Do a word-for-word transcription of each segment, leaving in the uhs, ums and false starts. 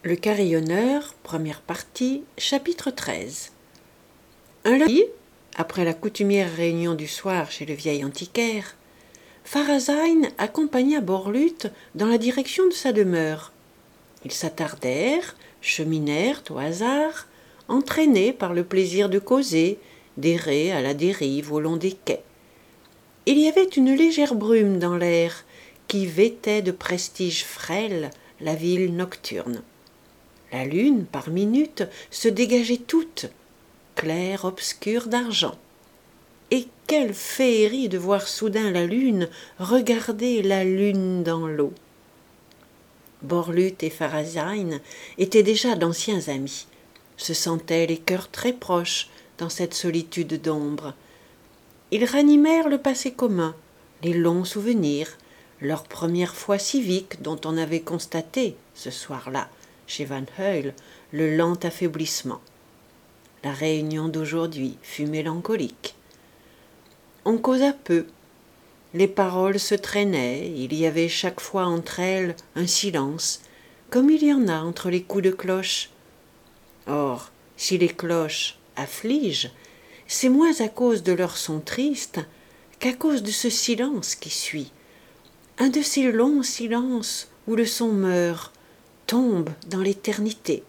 Le carillonneur, première partie, chapitre treize. Un lundi, après la coutumière réunion du soir chez le vieil antiquaire, Pharasine accompagna Borlutte dans la direction de sa demeure. Ils s'attardèrent, cheminèrent au hasard, entraînés par le plaisir de causer, d'errer à la dérive au long des quais. Il y avait une légère brume dans l'air qui vêtait de prestige frêle la ville nocturne. La lune, par minutes, se dégageait toute, claire, obscure d'argent. Et quelle féerie de voir soudain la lune regarder la lune dans l'eau. Borlutte et Pharasine étaient déjà d'anciens amis, se sentaient les cœurs très proches dans cette solitude d'ombre. Ils ranimèrent le passé commun, les longs souvenirs, leur première fois civique dont on avait constaté, ce soir-là, chez Van Heuil, le lent affaiblissement. La réunion d'aujourd'hui fut mélancolique. On causa peu. Les paroles se traînaient, il y avait chaque fois entre elles un silence, comme il y en a entre les coups de cloche. Or, si les cloches affligent, c'est moins à cause de leur son triste qu'à cause de ce silence qui suit. Un de ces longs silences où le son meurt, tombe dans l'éternité.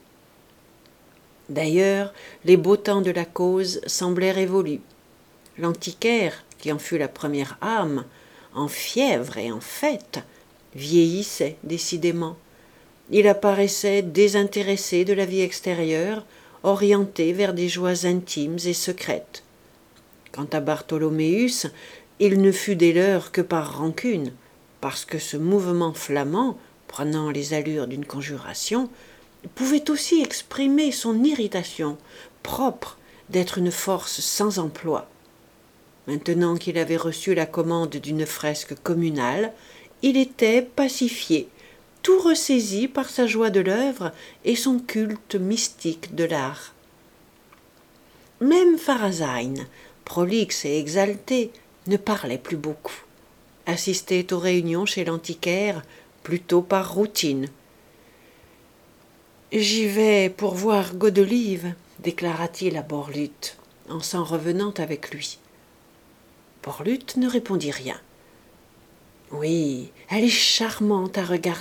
D'ailleurs, les beaux temps de la cause semblaient révolus. L'antiquaire, qui en fut la première âme, en fièvre et en fête, vieillissait décidément. Il apparaissait désintéressé de la vie extérieure, orienté vers des joies intimes et secrètes. Quant à Bartholoméus, il ne fut des leurs que par rancune, parce que ce mouvement flamand, prenant les allures d'une conjuration, pouvait aussi exprimer son irritation, propre d'être une force sans emploi. Maintenant qu'il avait reçu la commande d'une fresque communale, il était pacifié, tout ressaisi par sa joie de l'œuvre et son culte mystique de l'art. Même Pharasine, prolixe et exalté, ne parlait plus beaucoup, assistait aux réunions chez l'antiquaire plutôt par routine. « J'y vais pour voir Godelieve, déclara-t-il à Borlutte, en s'en revenant avec lui. Borlutte ne répondit rien. « Oui, elle est charmante à regarder. »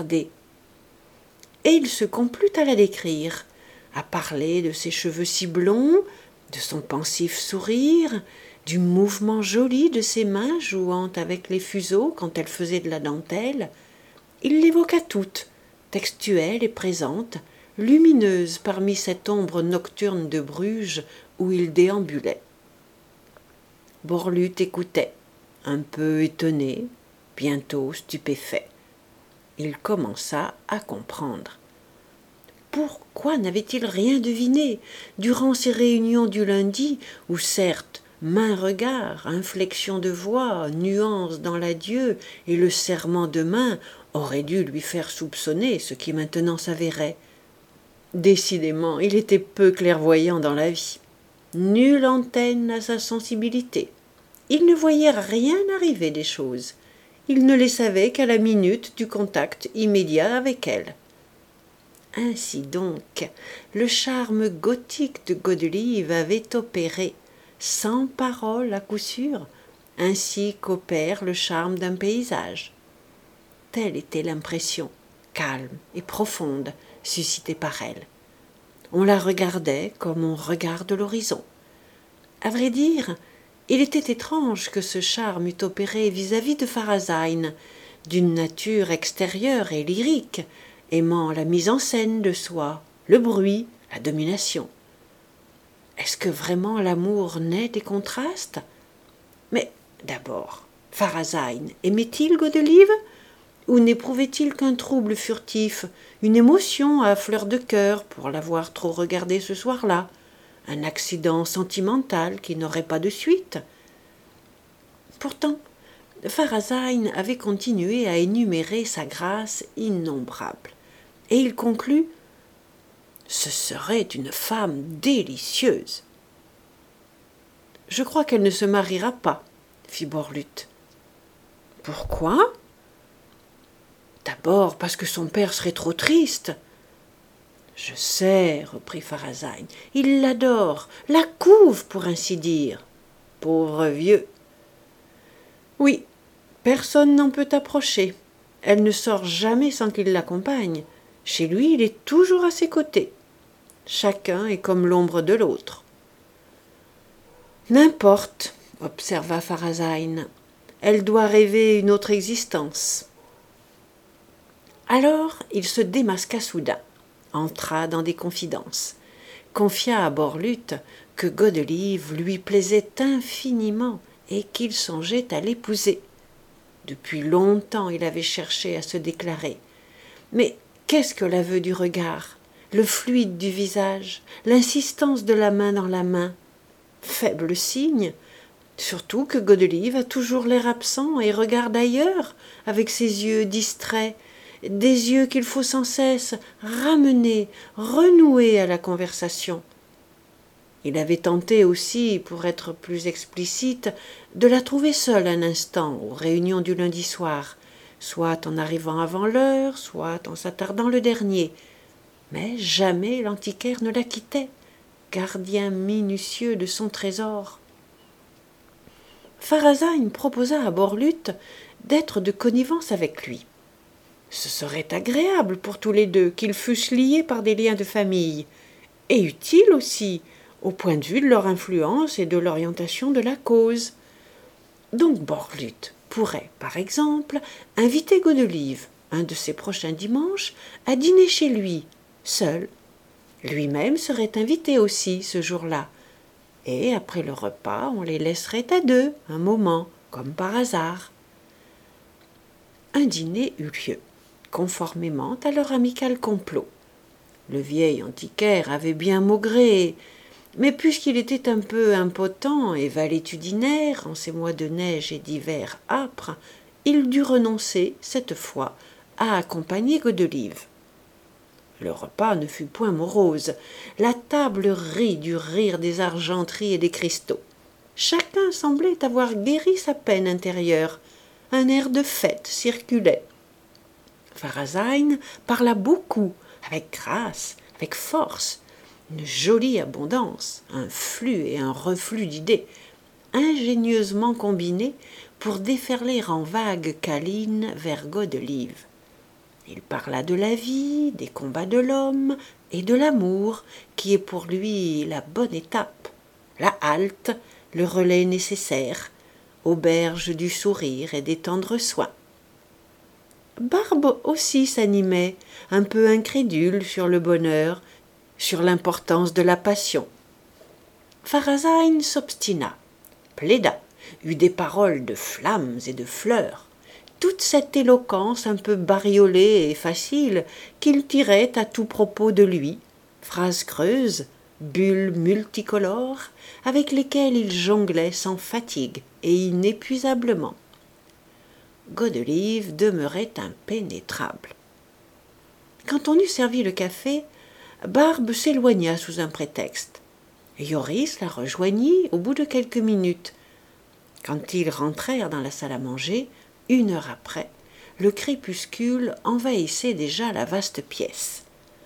Et il se complut à la décrire, à parler de ses cheveux si blonds, de son pensif sourire, du mouvement joli de ses mains jouant avec les fuseaux quand elle faisait de la dentelle. Il l'évoqua toute, textuelle et présente, lumineuse parmi cette ombre nocturne de Bruges où il déambulait. Borlutte écoutait, un peu étonné, bientôt stupéfait. Il commença à comprendre. Pourquoi n'avait-il rien deviné durant ces réunions du lundi où, certes, maint regard, inflexion de voix, nuance dans l'adieu et le serrement de main auraient dû lui faire soupçonner ce qui maintenant s'avérait. Décidément, il était peu clairvoyant dans la vie. Nulle antenne à sa sensibilité. Il ne voyait rien arriver des choses. Il ne les savait qu'à la minute du contact immédiat avec elle. Ainsi donc, le charme gothique de Godelieve avait opéré, sans parole à coup sûr, ainsi qu'opère le charme d'un paysage. Telle était l'impression, calme et profonde, suscitée par elle. On la regardait comme on regarde l'horizon. À vrai dire, il était étrange que ce charme eût opéré vis-à-vis de Pharasine, d'une nature extérieure et lyrique, aimant la mise en scène de soi, le bruit, la domination. Est-ce que vraiment l'amour naît des contrastes? Mais d'abord, Pharasine aimait-il Godelieve? Ou n'éprouvait-il qu'un trouble furtif, une émotion à fleur de cœur pour l'avoir trop regardé ce soir-là, un accident sentimental qui n'aurait pas de suite? Pourtant, Pharasine avait continué à énumérer sa grâce innombrable, et il conclut « Ce serait une femme délicieuse !»« Je crois qu'elle ne se mariera pas, » fit Borlutte. « Pourquoi ? » D'abord parce que son père serait trop triste. Je sais, reprit Pharasagne, il l'adore, la couve pour ainsi dire. Pauvre vieux. Oui, personne n'en peut approcher. Elle ne sort jamais sans qu'il l'accompagne. Chez lui, il est toujours à ses côtés. Chacun est comme l'ombre de l'autre. N'importe, observa Pharasagne, elle doit rêver une autre existence. Alors il se démasqua soudain, entra dans des confidences, confia à Borlute que Godelieve lui plaisait infiniment et qu'il songeait à l'épouser. Depuis longtemps il avait cherché à se déclarer. Mais qu'est-ce que l'aveu du regard, le fluide du visage, l'insistance de la main dans la main? Faible signe, surtout que Godelieve a toujours l'air absent et regarde ailleurs, avec ses yeux distraits, des yeux qu'il faut sans cesse ramener, renouer à la conversation. Il avait tenté aussi, pour être plus explicite, de la trouver seule un instant aux réunions du lundi soir, soit en arrivant avant l'heure, soit en s'attardant le dernier. Mais jamais l'antiquaire ne la quittait, gardien minutieux de son trésor. Pharasagne proposa à Borlute d'être de connivence avec lui. Ce serait agréable pour tous les deux qu'ils fussent liés par des liens de famille, et utile aussi, au point de vue de leur influence et de l'orientation de la cause. Donc Borlute pourrait, par exemple, inviter Godelieve, un de ses prochains dimanches, à dîner chez lui, seul. Lui-même serait invité aussi ce jour-là, et après le repas, on les laisserait à deux, un moment, comme par hasard. Un dîner eut lieu, conformément à leur amical complot. Le vieil antiquaire avait bien maugré, mais puisqu'il était un peu impotent et valétudinaire en ces mois de neige et d'hiver âpres, il dut renoncer, cette fois, à accompagner Godelieve. Le repas ne fut point morose. La table rit du rire des argenteries et des cristaux. Chacun semblait avoir guéri sa peine intérieure. Un air de fête circulait. Pharasagne parla beaucoup, avec grâce, avec force, une jolie abondance, un flux et un reflux d'idées, ingénieusement combinés pour déferler en vagues câlines vers Godelieve. Il parla de la vie, des combats de l'homme et de l'amour, qui est pour lui la bonne étape, la halte, le relais nécessaire, auberge du sourire et des tendres soins. Barbe aussi s'animait, un peu incrédule sur le bonheur, sur l'importance de la passion. Pharasagne s'obstina, plaida, eut des paroles de flammes et de fleurs, toute cette éloquence un peu bariolée et facile qu'il tirait à tout propos de lui, phrases creuses, bulles multicolores, avec lesquelles il jonglait sans fatigue et inépuisablement. Godelieve demeurait impénétrable. Quand on eut servi le café, Barbe s'éloigna sous un prétexte. Yoris la rejoignit au bout de quelques minutes. Quand ils rentrèrent dans la salle à manger, une heure après, le crépuscule envahissait déjà la vaste pièce.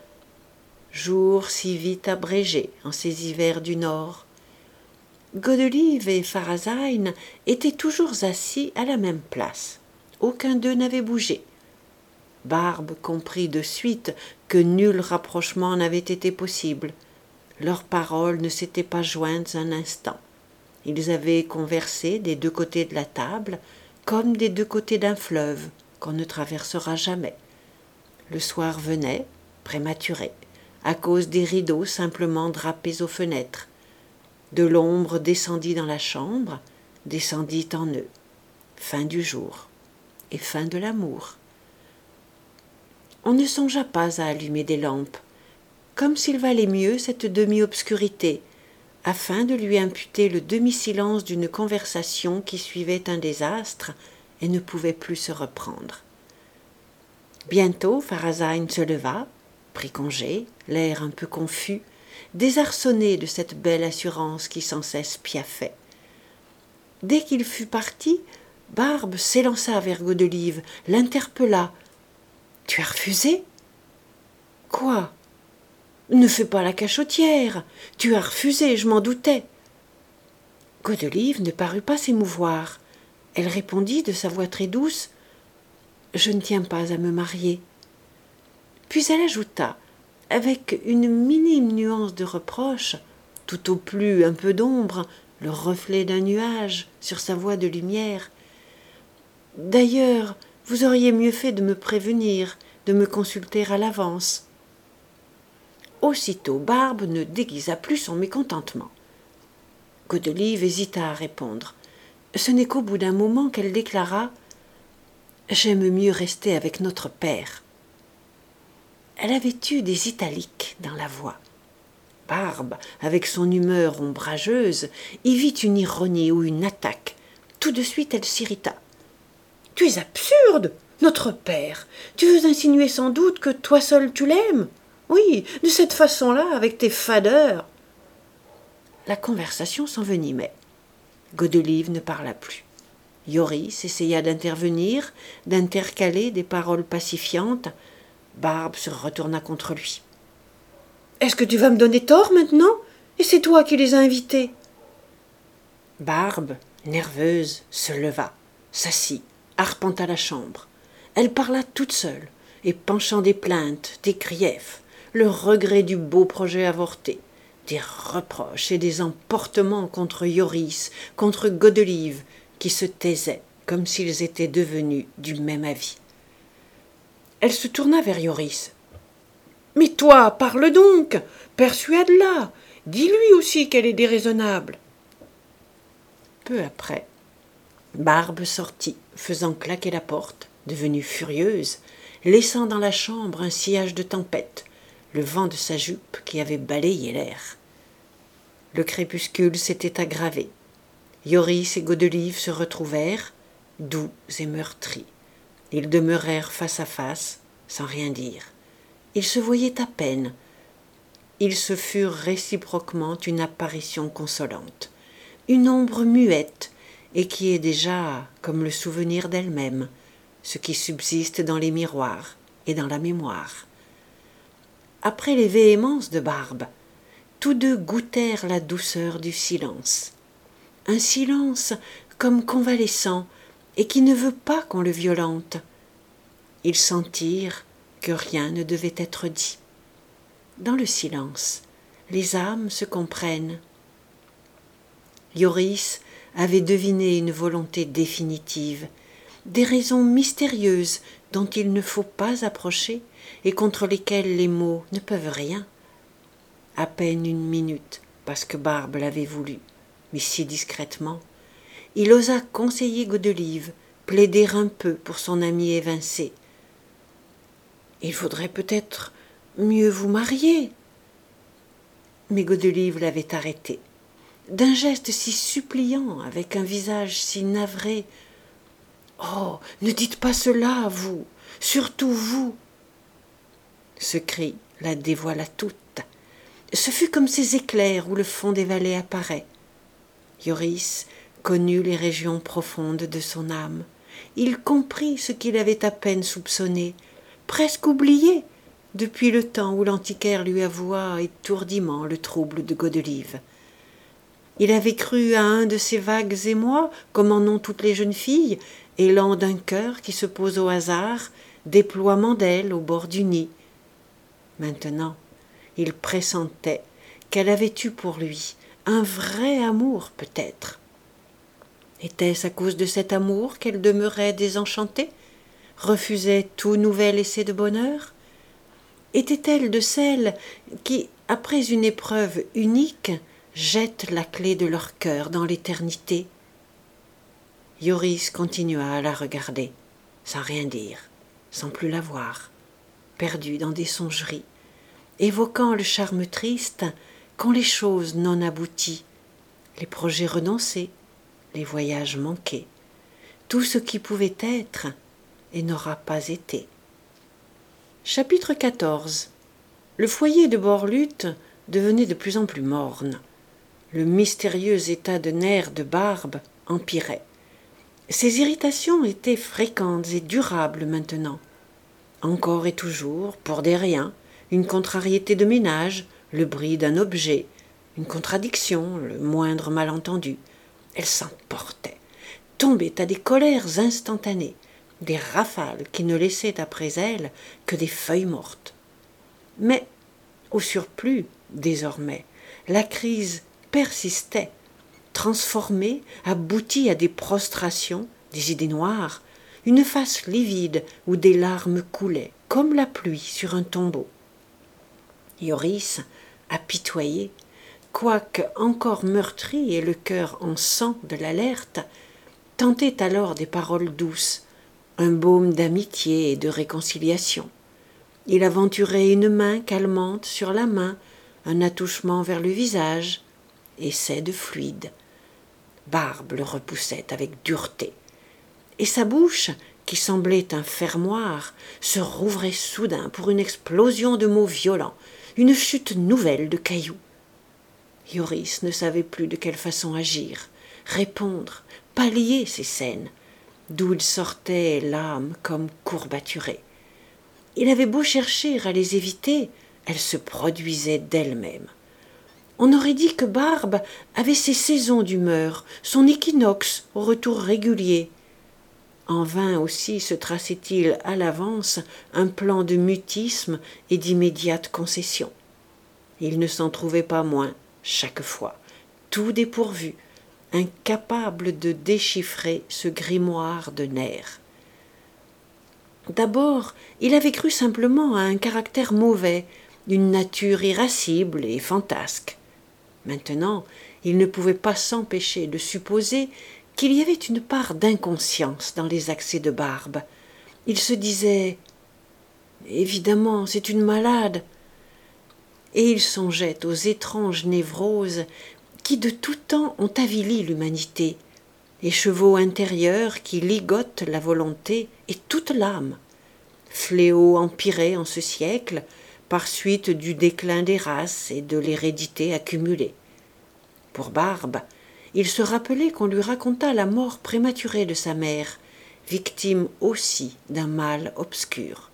Jour si vite abrégé en ces hivers du Nord. Godelieve et Pharasagne étaient toujours assis à la même place. Aucun d'eux n'avait bougé. Barbe comprit de suite que nul rapprochement n'avait été possible. Leurs paroles ne s'étaient pas jointes un instant. Ils avaient conversé des deux côtés de la table, comme des deux côtés d'un fleuve qu'on ne traversera jamais. Le soir venait, prématuré, à cause des rideaux simplement drapés aux fenêtres. De l'ombre descendit dans la chambre, descendit en eux. Fin du jour et fin de l'amour. On ne songea pas à allumer des lampes, comme s'il valait mieux cette demi-obscurité, afin de lui imputer le demi-silence d'une conversation qui suivait un désastre et ne pouvait plus se reprendre. Bientôt Pharasagne se leva, prit congé, l'air un peu confus, désarçonné de cette belle assurance qui sans cesse piaffait. Dès qu'il fut parti, Barbe s'élança vers Godelieve, l'interpella. « Tu as refusé ?»« Quoi » Ne fais pas la cachotière. Tu as refusé, je m'en doutais. Godelive ne parut pas s'émouvoir. Elle répondit de sa voix très douce « Je ne tiens pas à me marier. » Puis elle ajouta, avec une minime nuance de reproche, tout au plus un peu d'ombre, le reflet d'un nuage sur sa voix de lumière. « D'ailleurs, vous auriez mieux fait de me prévenir, de me consulter à l'avance. » Aussitôt, Barbe ne déguisa plus son mécontentement. Godelive hésita à répondre. Ce n'est qu'au bout d'un moment qu'elle déclara « J'aime mieux rester avec notre père. » Elle avait eu des italiques dans la voix. Barbe, avec son humeur ombrageuse, y vit une ironie ou une attaque. Tout de suite, elle s'irrita. « Tu es absurde, notre père. Tu veux insinuer sans doute que toi seul tu l'aimes? Oui, de cette façon-là, avec tes fadeurs. » La conversation s'envenimait. Godelive ne parla plus. Yoris essaya d'intervenir, d'intercaler des paroles pacifiantes. Barbe se retourna contre lui. « Est-ce que tu vas me donner tort maintenant? Et c'est toi qui les as invités. » Barbe, nerveuse, se leva, s'assit, arpenta la chambre. Elle parla toute seule, et penchant des plaintes, des griefs, le regret du beau projet avorté, des reproches et des emportements contre Yoris, contre Godelive, qui se taisaient comme s'ils étaient devenus du même avis. Elle se tourna vers Yoris. « Mais toi, parle donc, persuade-la, dis-lui aussi qu'elle est déraisonnable. » Peu après, Barbe sortit, faisant claquer la porte, devenue furieuse, laissant dans la chambre un sillage de tempête, le vent de sa jupe qui avait balayé l'air. Le crépuscule s'était aggravé. Yoris et Godelive se retrouvèrent, doux et meurtris. Ils demeurèrent face à face, sans rien dire. Ils se voyaient à peine. Ils se furent réciproquement une apparition consolante, une ombre muette et qui est déjà comme le souvenir d'elle-même, ce qui subsiste dans les miroirs et dans la mémoire. Après les véhémences de Barbe, tous deux goûtèrent la douceur du silence. Un silence comme convalescent et qui ne veut pas qu'on le violente. Ils sentirent que rien ne devait être dit. Dans le silence, les âmes se comprennent. Yoris avait deviné une volonté définitive, des raisons mystérieuses dont il ne faut pas approcher et contre lesquelles les mots ne peuvent rien. À peine une minute, parce que Barbe l'avait voulu, mais si discrètement, il osa conseiller Godelive, plaider un peu pour son ami évincé. « Il faudrait peut-être mieux vous marier. » Mais Godelive l'avait arrêté. D'un geste si suppliant, avec un visage si navré. « Oh, ne dites pas cela, vous, surtout vous !» Ce cri la dévoila toute. Ce fut comme ces éclairs où le fond des vallées apparaît. Yoris connut les régions profondes de son âme. Il comprit ce qu'il avait à peine soupçonné, presque oublié, depuis le temps où l'antiquaire lui avoua étourdiment le trouble de Godelive. Il avait cru à un de ces vagues émois, comme en ont toutes les jeunes filles, élan d'un cœur qui se pose au hasard, déploiement d'ailes au bord du nid. Maintenant, il pressentait qu'elle avait eu pour lui un vrai amour peut-être. Était-ce à cause de cet amour qu'elle demeurait désenchantée, refusait tout nouvel essai de bonheur? Était-elle de celles qui, après une épreuve unique, jettent la clé de leur cœur dans l'éternité? Yoris continua à la regarder, sans rien dire, sans plus la voir, perdu dans des songeries, évoquant le charme triste qu'ont les choses non abouties, les projets renoncés, les voyages manqués, tout ce qui pouvait être et n'aura pas été. Chapitre quatorze. Le foyer de Borlutte devenait de plus en plus morne. Le mystérieux état de nerfs de Barbe empirait. Ses irritations étaient fréquentes et durables maintenant. Encore et toujours, pour des riens, une contrariété de ménage, le bruit d'un objet, une contradiction, le moindre malentendu. Elle s'emportait, tombait à des colères instantanées, des rafales qui ne laissaient après elles que des feuilles mortes. Mais, au surplus, désormais, la crise persistait, transformée, aboutie à des prostrations, des idées noires, une face livide où des larmes coulaient, comme la pluie sur un tombeau. Yoris, apitoyé, quoique encore meurtri et le cœur en sang de l'alerte, tentait alors des paroles douces, un baume d'amitié et de réconciliation. Il aventurait une main calmante sur la main, un attouchement vers le visage, essai de fluide. Barbe le repoussait avec dureté, et sa bouche, qui semblait un fermoir, se rouvrait soudain pour une explosion de mots violents, une chute nouvelle de cailloux. Yoris ne savait plus de quelle façon agir, répondre, pallier ces scènes, d'où il sortait l'âme comme courbaturée. Il avait beau chercher à les éviter, elles se produisaient d'elles-mêmes. On aurait dit que Barbe avait ses saisons d'humeur, son équinoxe au retour régulier. En vain aussi se traçait-il à l'avance un plan de mutisme et d'immédiate concession. Il ne s'en trouvait pas moins, chaque fois, tout dépourvu, incapable de déchiffrer ce grimoire de nerfs. D'abord, il avait cru simplement à un caractère mauvais, une nature irascible et fantasque. Maintenant, il ne pouvait pas s'empêcher de supposer qu'il y avait une part d'inconscience dans les accès de Barbe. Il se disait « Évidemment, c'est une malade !» Et il songeait aux étranges névroses qui de tout temps ont avili l'humanité, les chevaux intérieurs qui ligotent la volonté et toute l'âme, fléau empiré en ce siècle par suite du déclin des races et de l'hérédité accumulée. Pour Barbe, il se rappelait qu'on lui raconta la mort prématurée de sa mère, victime aussi d'un mal obscur.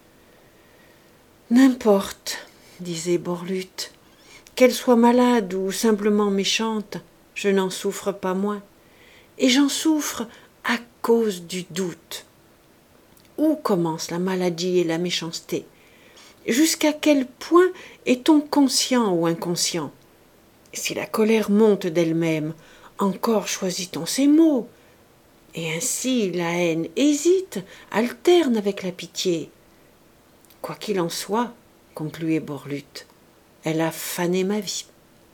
« N'importe, disait Borlutte, qu'elle soit malade ou simplement méchante, je n'en souffre pas moins, et j'en souffre à cause du doute. Où commence la maladie et la méchanceté? Jusqu'à quel point est-on conscient ou inconscient? Si la colère monte d'elle-même, encore choisit-on ses mots, et ainsi la haine hésite, alterne avec la pitié. Quoi qu'il en soit, concluait Borlutte, elle a fané ma vie.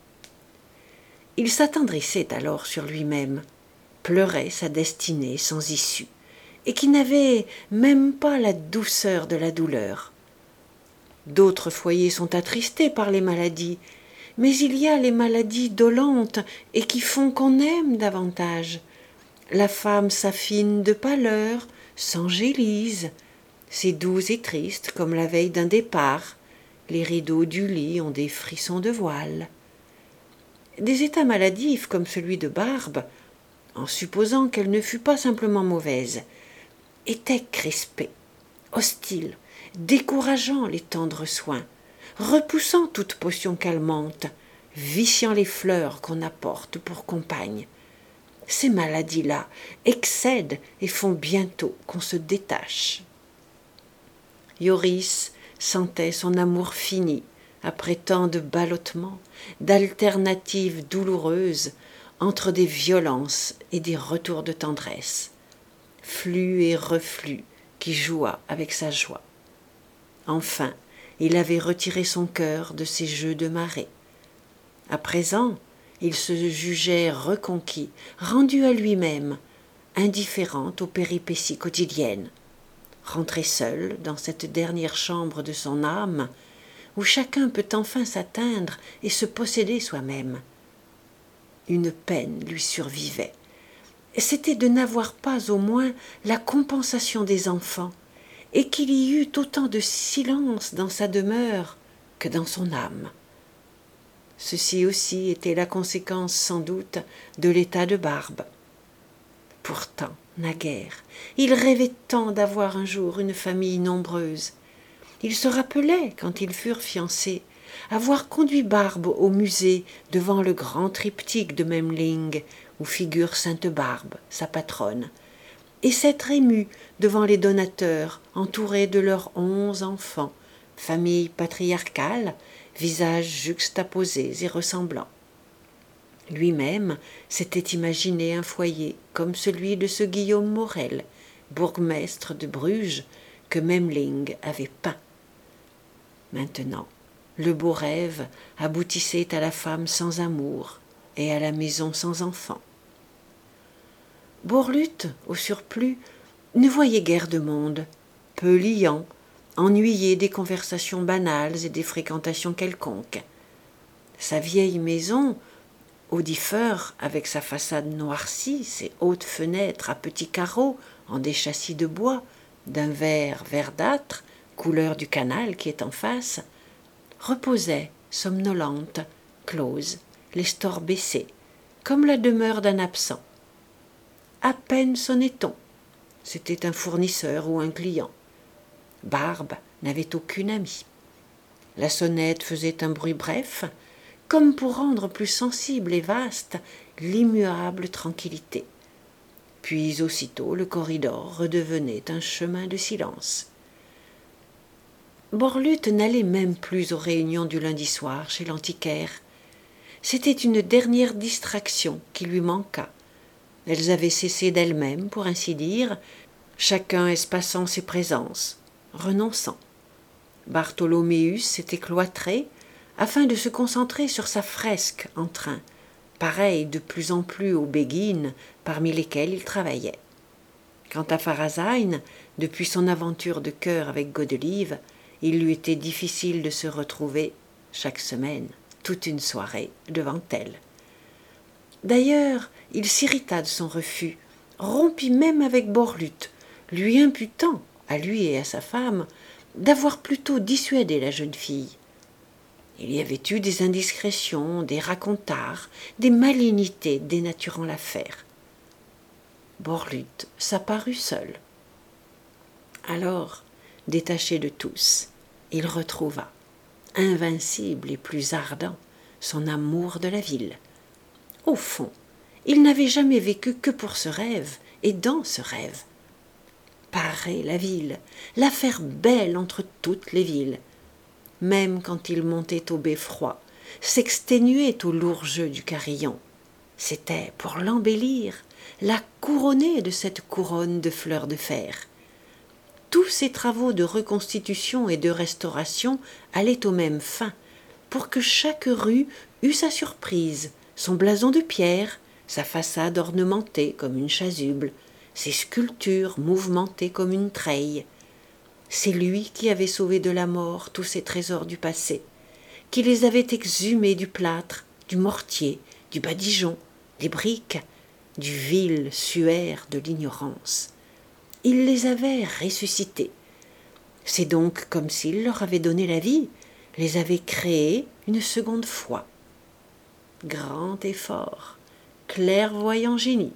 Il s'attendrissait alors sur lui-même, pleurait sa destinée sans issue, et qui n'avait même pas la douceur de la douleur. D'autres foyers sont attristés par les maladies, mais il y a les maladies dolentes et qui font qu'on aime davantage. La femme s'affine de pâleur, s'angélise, c'est doux et triste comme la veille d'un départ, les rideaux du lit ont des frissons de voile. Des états maladifs comme celui de Barbe, en supposant qu'elle ne fût pas simplement mauvaise, étaient crispés, hostiles, décourageant les tendres soins, repoussant toute potion calmante, viciant les fleurs qu'on apporte pour compagne. Ces maladies-là excèdent et font bientôt qu'on se détache. Yoris sentait son amour fini, après tant de ballottements, d'alternatives douloureuses entre des violences et des retours de tendresse, flux et reflux qui joua avec sa joie. Enfin, il avait retiré son cœur de ses jeux de marée. À présent, il se jugeait reconquis, rendu à lui-même, indifférent aux péripéties quotidiennes. Rentré seul dans cette dernière chambre de son âme, où chacun peut enfin s'atteindre et se posséder soi-même. Une peine lui survivait. C'était de n'avoir pas au moins la compensation des enfants, et qu'il y eût autant de silence dans sa demeure que dans son âme. Ceci aussi était la conséquence sans doute de l'état de Barbe. Pourtant, naguère, il rêvait tant d'avoir un jour une famille nombreuse. Il se rappelait, quand ils furent fiancés, avoir conduit Barbe au musée devant le grand triptyque de Memling où figure Sainte Barbe, sa patronne, et s'être ému devant les donateurs entourés de leurs onze enfants, famille patriarcale, visages juxtaposés et ressemblants. Lui-même s'était imaginé un foyer comme celui de ce Guillaume Morel, bourgmestre de Bruges, que Memling avait peint. Maintenant, le beau rêve aboutissait à la femme sans amour et à la maison sans enfants. Borlutte, au surplus, ne voyait guère de monde, peu liant, ennuyé des conversations banales et des fréquentations quelconques. Sa vieille maison, Audifer, avec sa façade noircie, ses hautes fenêtres à petits carreaux en des châssis de bois, d'un vert verdâtre, couleur du canal qui est en face, reposait, somnolente, close, les stores baissés, comme la demeure d'un absent. À peine sonnait-on. C'était un fournisseur ou un client. Barbe n'avait aucune amie. La sonnette faisait un bruit bref, comme pour rendre plus sensible et vaste l'immuable tranquillité. Puis aussitôt le corridor redevenait un chemin de silence. Borlutte n'allait même plus aux réunions du lundi soir chez l'antiquaire. C'était une dernière distraction qui lui manqua. Elles avaient cessé d'elles-mêmes, pour ainsi dire, chacun espaçant ses présences, renonçant. Bartholoméus s'était cloîtré afin de se concentrer sur sa fresque en train, pareille de plus en plus aux béguines parmi lesquelles il travaillait. Quant à Pharasine, depuis son aventure de cœur avec Godelieve, il lui était difficile de se retrouver, chaque semaine, toute une soirée, devant elle. D'ailleurs, il s'irrita de son refus, rompit même avec Borlutte, lui imputant, à lui et à sa femme, d'avoir plutôt dissuadé la jeune fille. Il y avait eu des indiscrétions, des racontards, des malignités dénaturant l'affaire. Borlutte s'apparut seul. Alors, détaché de tous, il retrouva, invincible et plus ardent, son amour de la ville. Au fond, il n'avait jamais vécu que pour ce rêve, et dans ce rêve. Parer la ville, la faire belle entre toutes les villes. Même quand il montait au beffroi, s'exténuait au lourd jeu du carillon. C'était pour l'embellir, la couronner de cette couronne de fleurs de fer. Tous ces travaux de reconstitution et de restauration allaient aux mêmes fins, pour que chaque rue eût sa surprise, son blason de pierre, sa façade ornementée comme une chasuble, ses sculptures mouvementées comme une treille. C'est lui qui avait sauvé de la mort tous ces trésors du passé, qui les avait exhumés du plâtre, du mortier, du badigeon, des briques, du vil suaire de l'ignorance. Il les avait ressuscités. C'est donc comme s'il leur avait donné la vie, les avait créés une seconde fois. Grand et fort, clairvoyant génie.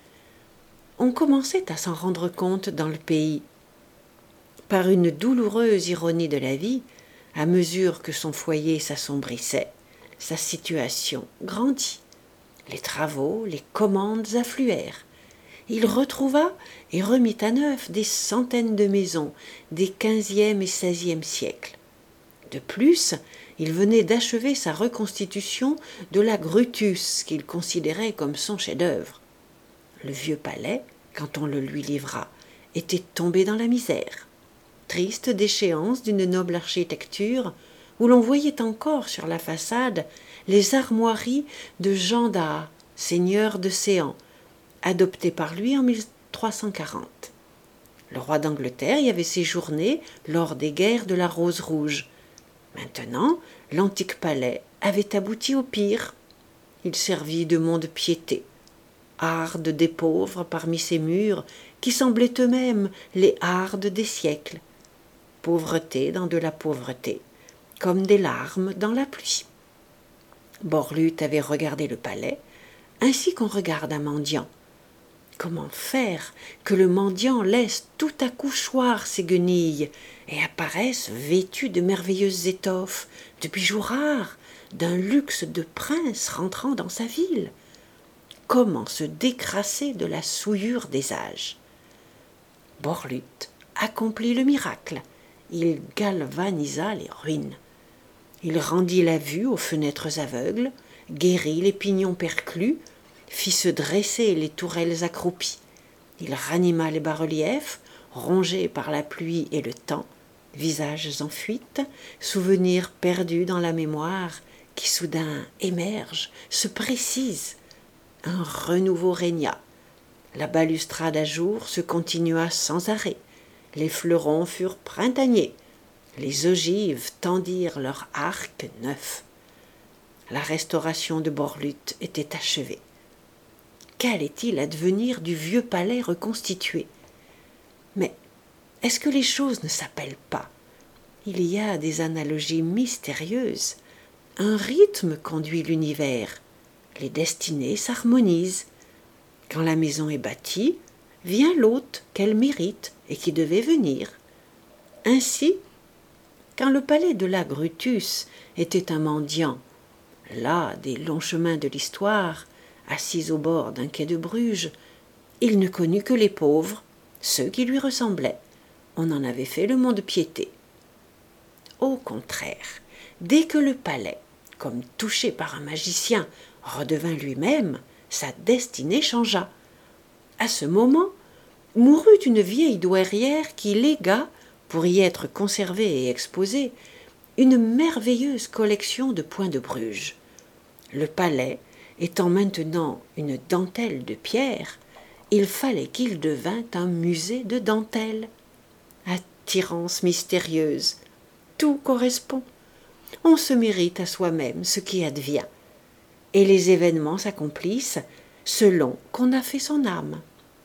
On commençait à s'en rendre compte dans le pays. Par une douloureuse ironie de la vie, à mesure que son foyer s'assombrissait, sa situation grandit. Les travaux, les commandes affluèrent. Il retrouva et remit à neuf des centaines de maisons des quinzième et seizième siècles. De plus, il venait d'achever sa reconstitution de la Grutus qu'il considérait comme son chef-d'œuvre. Le vieux palais, quand on le lui livra, était tombé dans la misère. Triste déchéance d'une noble architecture, où l'on voyait encore sur la façade les armoiries de Jean d'Aa, seigneur de Séan, adoptées par lui en mille trois cent quarante. Le roi d'Angleterre y avait séjourné lors des guerres de la Rose Rouge. Maintenant, l'antique palais avait abouti au pire. Il servit de mont-de-piété. Hardes des pauvres parmi ces murs qui semblaient eux-mêmes les hardes des siècles. Pauvreté dans de la pauvreté, comme des larmes dans la pluie. Borlutte avait regardé le palais, ainsi qu'on regarde un mendiant. Comment faire que le mendiant laisse tout à coup choir ses guenilles et apparaisse vêtu de merveilleuses étoffes, de bijoux rares, d'un luxe de prince rentrant dans sa ville? Comment se décrasser de la souillure des âges? Borluth accomplit le miracle. Il galvanisa les ruines. Il rendit la vue aux fenêtres aveugles, guérit les pignons perclus, fit se dresser les tourelles accroupies. Il ranima les bas-reliefs, rongés par la pluie et le temps, visages en fuite, souvenirs perdus dans la mémoire, qui soudain émergent, se précisent. Un renouveau régna. La balustrade à jour se continua sans arrêt. Les fleurons furent printaniers. Les ogives tendirent leurs arcs neufs. La restauration de Borluth était achevée. Qu'allait-il advenir du vieux palais reconstitué? Mais est-ce que les choses ne s'appellent pas? Il y a des analogies mystérieuses. Un rythme conduit l'univers. Les destinées s'harmonisent. Quand la maison est bâtie, vient l'hôte qu'elle mérite et qui devait venir. Ainsi, quand le palais de la Brutus était un mendiant, là des longs chemins de l'histoire, assis au bord d'un quai de Bruges, il ne connut que les pauvres, ceux qui lui ressemblaient. On en avait fait le mont-de-piété. Au contraire, dès que le palais, comme touché par un magicien, redevint lui-même, sa destinée changea. À ce moment, mourut une vieille douairière qui légua, pour y être conservée et exposée, une merveilleuse collection de points de Bruges. Le palais étant maintenant une dentelle de pierre, il fallait qu'il devînt un musée de dentelles. Attirance mystérieuse, tout correspond. On se mérite à soi-même ce qui advient, et les événements s'accomplissent selon qu'on a fait son âme.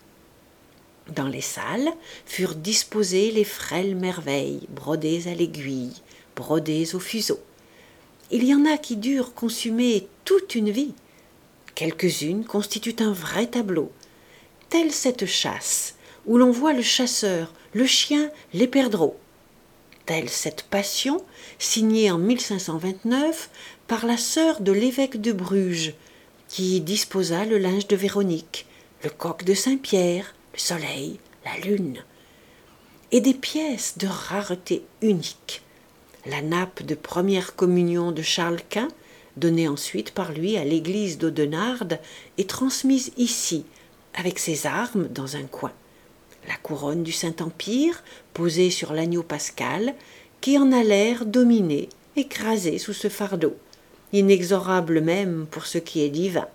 Dans les salles furent disposées les frêles merveilles, brodées à l'aiguille, brodées au fuseau. Il y en a qui durent consumer toute une vie. Quelques-unes constituent un vrai tableau, telle cette chasse où l'on voit le chasseur, le chien, les perdreaux. Telle cette passion, signée en mille cinq cent vingt-neuf par la sœur de l'évêque de Bruges, qui disposa le linge de Véronique, le coq de Saint-Pierre, le soleil, la lune, et des pièces de rareté unique. La nappe de première communion de Charles Quint, donnée ensuite par lui à l'église d'Audenarde, est transmise ici, avec ses armes dans un coin. La couronne du Saint-Empire, posée sur l'agneau pascal, qui en a l'air dominé, écrasé sous ce fardeau, inexorable même pour ce qui est divin.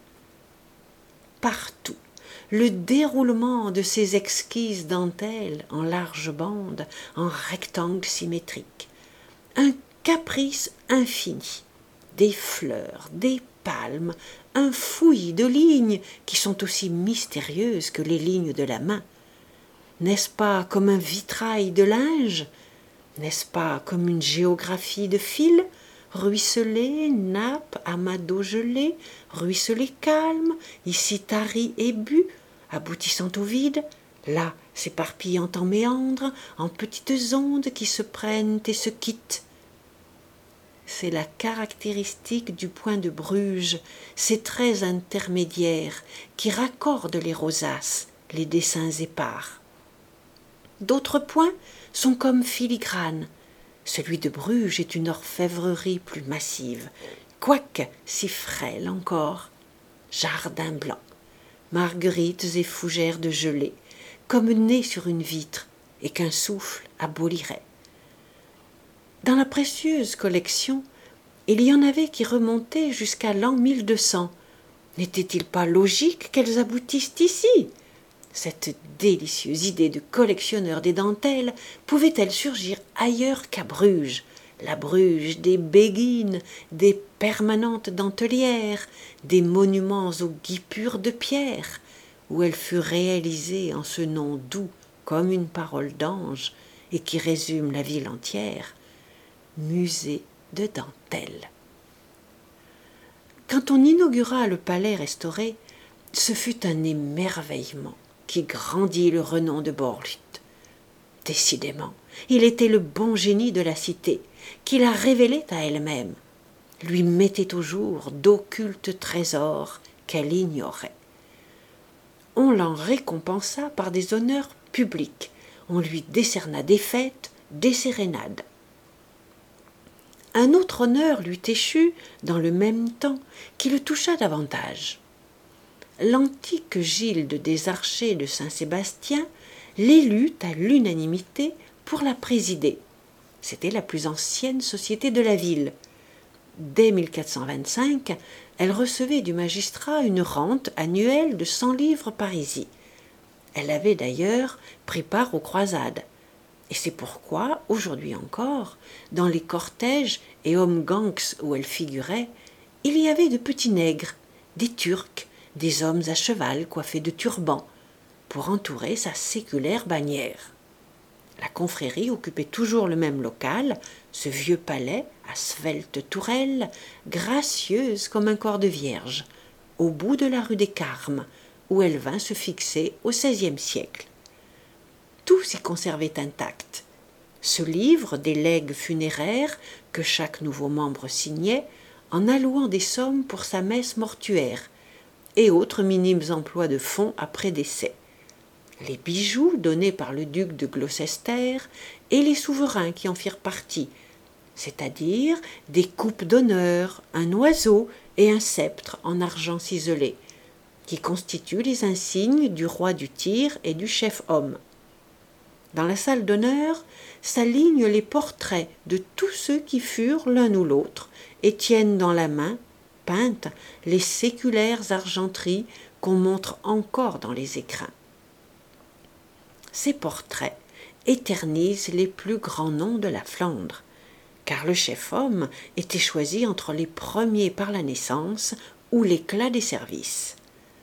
Partout, le déroulement de ces exquises dentelles en larges bandes, en rectangles symétriques. Un caprice infini, des fleurs, des palmes, un fouillis de lignes qui sont aussi mystérieuses que les lignes de la main. N'est-ce pas comme un vitrail de linge? N'est-ce pas comme une géographie de fils? Ruisselé, nappe, amas d'eau gelée, ruisselé calme, ici tari et bu, aboutissant au vide, là s'éparpillant en méandres, en petites ondes qui se prennent et se quittent. C'est la caractéristique du point de Bruges, ces traits intermédiaires qui raccordent les rosaces, les dessins épars. D'autres points sont comme filigranes. Celui de Bruges est une orfèvrerie plus massive, quoique si frêle encore. Jardin blanc, marguerites et fougères de gelée, comme nées sur une vitre et qu'un souffle abolirait. Dans la précieuse collection, il y en avait qui remontaient jusqu'à l'an mille deux cents. N'était-il pas logique qu'elles aboutissent ici? Cette délicieuse idée de collectionneur des dentelles pouvait-elle surgir ailleurs qu'à Bruges, la Bruges des béguines, des permanentes dentelières, des monuments aux guipures de pierre, où elle fut réalisée en ce nom doux comme une parole d'ange et qui résume la ville entière, musée de dentelles. Quand on inaugura le palais restauré, ce fut un émerveillement. qui grandit le renom de Borluth. Décidément, il était le bon génie de la cité, qui la révélait à elle-même, lui mettait au jour d'occultes trésors qu'elle ignorait. On l'en récompensa par des honneurs publics, on lui décerna des fêtes, des sérénades. Un autre honneur lui échut dans le même temps qui le toucha davantage. L'antique gilde des archers de Saint-Sébastien l'élut à l'unanimité pour la présider. C'était la plus ancienne société de la ville. Dès mille quatre cent vingt-cinq, elle recevait du magistrat une rente annuelle de cent livres parisis. Elle avait d'ailleurs pris part aux croisades. Et c'est pourquoi, aujourd'hui encore, dans les cortèges et hommes-gangs où elle figurait, il y avait de petits nègres, des Turcs, des hommes à cheval coiffés de turbans, pour entourer sa séculaire bannière. La confrérie occupait toujours le même local, ce vieux palais à svelte tourelle, gracieuse comme un corps de vierge, au bout de la rue des Carmes, où elle vint se fixer au seizième siècle. Tout s'y conservait intact. Ce livre des legs funéraires que chaque nouveau membre signait en allouant des sommes pour sa messe mortuaire et autres minimes emplois de fonds après décès. Les bijoux donnés par le duc de Gloucester et les souverains qui en firent partie, c'est-à-dire des coupes d'honneur, un oiseau et un sceptre en argent ciselé, qui constituent les insignes du roi du tir et du chef-homme. Dans la salle d'honneur s'alignent les portraits de tous ceux qui furent l'un ou l'autre et tiennent dans la main, peintes, les séculaires argenteries qu'on montre encore dans les écrins. Ces portraits éternisent les plus grands noms de la Flandre, car le chef-homme était choisi entre les premiers par la naissance ou l'éclat des services.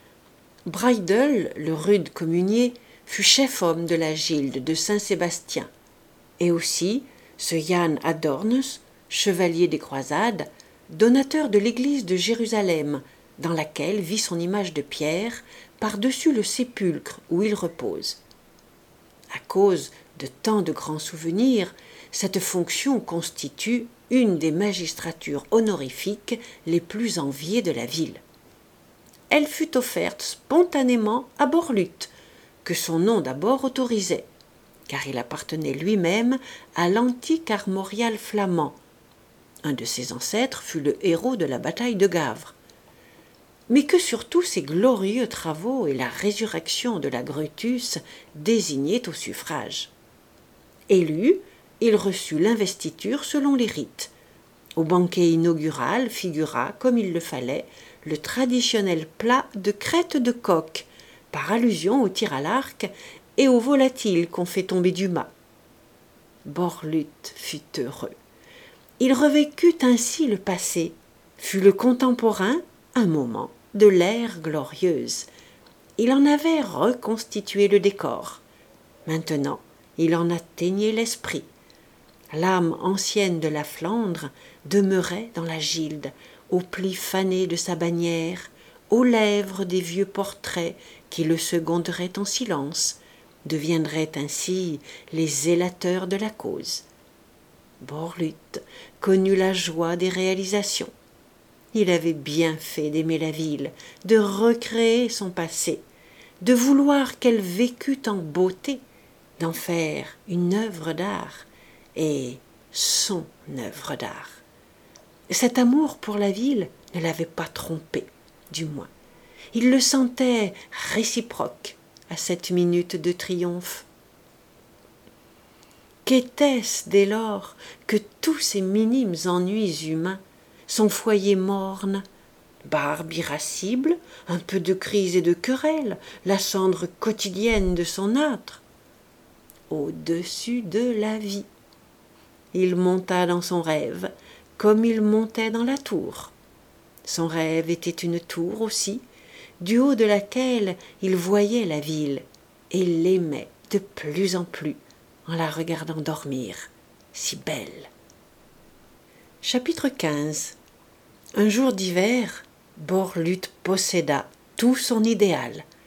Breidel, le rude communier, fut chef-homme de la gilde de Saint-Sébastien, et aussi ce Jan Adornes, chevalier des croisades, donateur de l'église de Jérusalem, dans laquelle vit son image de pierre par-dessus le sépulcre où il repose. À cause de tant de grands souvenirs, cette fonction constitue une des magistratures honorifiques les plus enviées de la ville. Elle fut offerte spontanément à Borluth, que son nom d'abord autorisait, car il appartenait lui-même à l'antique armorial flamand. Un de ses ancêtres fut le héros de la bataille de Gavre. Mais que surtout ses glorieux travaux et la résurrection de la Brutus désignaient au suffrage. Élu, il reçut l'investiture selon les rites. Au banquet inaugural figura, comme il le fallait, le traditionnel plat de crête de coq, par allusion au tir à l'arc et au volatile qu'on fait tomber du mât. Borluth fut heureux. Il revécut ainsi le passé, fut le contemporain, un moment, de l'ère glorieuse. Il en avait reconstitué le décor. Maintenant, il en atteignait l'esprit. L'âme ancienne de la Flandre demeurait dans la gilde, aux plis fanés de sa bannière, aux lèvres des vieux portraits qui le seconderaient en silence, deviendraient ainsi les zélateurs de la cause. Borluth connut la joie des réalisations. Il avait bien fait d'aimer la ville, de recréer son passé, de vouloir qu'elle vécût en beauté, d'en faire une œuvre d'art et son œuvre d'art. Cet amour pour la ville ne l'avait pas trompé, du moins. Il le sentait réciproque à cette minute de triomphe. Qu'était-ce dès lors que tous ces minimes ennuis humains, son foyer morne, barbe irascible, un peu de crise et de querelle, la cendre quotidienne de son âtre? Au-dessus de la vie. Il monta dans son rêve, comme il montait dans la tour. Son rêve était une tour aussi, du haut de laquelle il voyait la ville, et l'aimait de plus en plus en la regardant dormir, si belle. Chapitre quinze. Un jour d'hiver, Borluth posséda tout son idéal,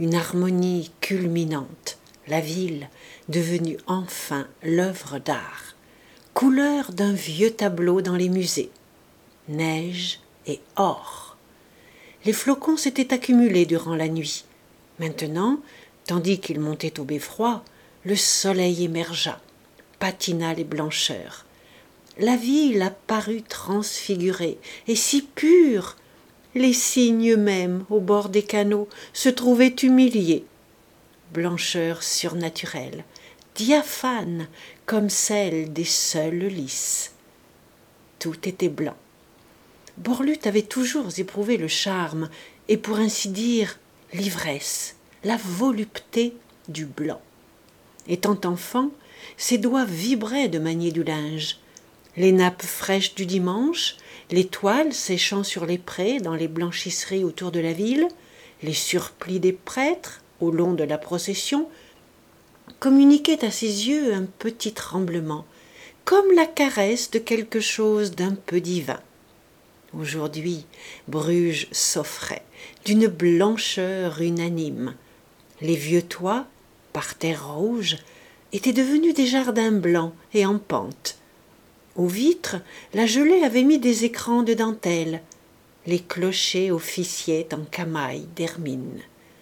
une harmonie culminante, la ville devenue enfin l'œuvre d'art, couleur d'un vieux tableau dans les musées, neige et or. Les flocons s'étaient accumulés durant la nuit. Maintenant, tandis qu'ils montaient au beffroi, le soleil émergea, patina les blancheurs. La ville apparut transfigurée et si pure. Les cygnes eux-mêmes, au bord des canaux, se trouvaient humiliés. Blancheur surnaturelle, diaphane comme celle des seuls lys. Tout était blanc. Borluth avait toujours éprouvé le charme et, pour ainsi dire, l'ivresse, la volupté du blanc. Étant enfant, ses doigts vibraient de manier du linge. Les nappes fraîches du dimanche, les toiles séchant sur les prés dans les blanchisseries autour de la ville, les surplis des prêtres au long de la procession, communiquaient à ses yeux un petit tremblement, comme la caresse de quelque chose d'un peu divin. Aujourd'hui, Bruges s'offrait d'une blancheur unanime. Les vieux toits, par terre rouge, étaient devenus des jardins blancs et en pente. Aux vitres, la gelée avait mis des écrans de dentelle. Les clochers officiaient en camail d'hermine.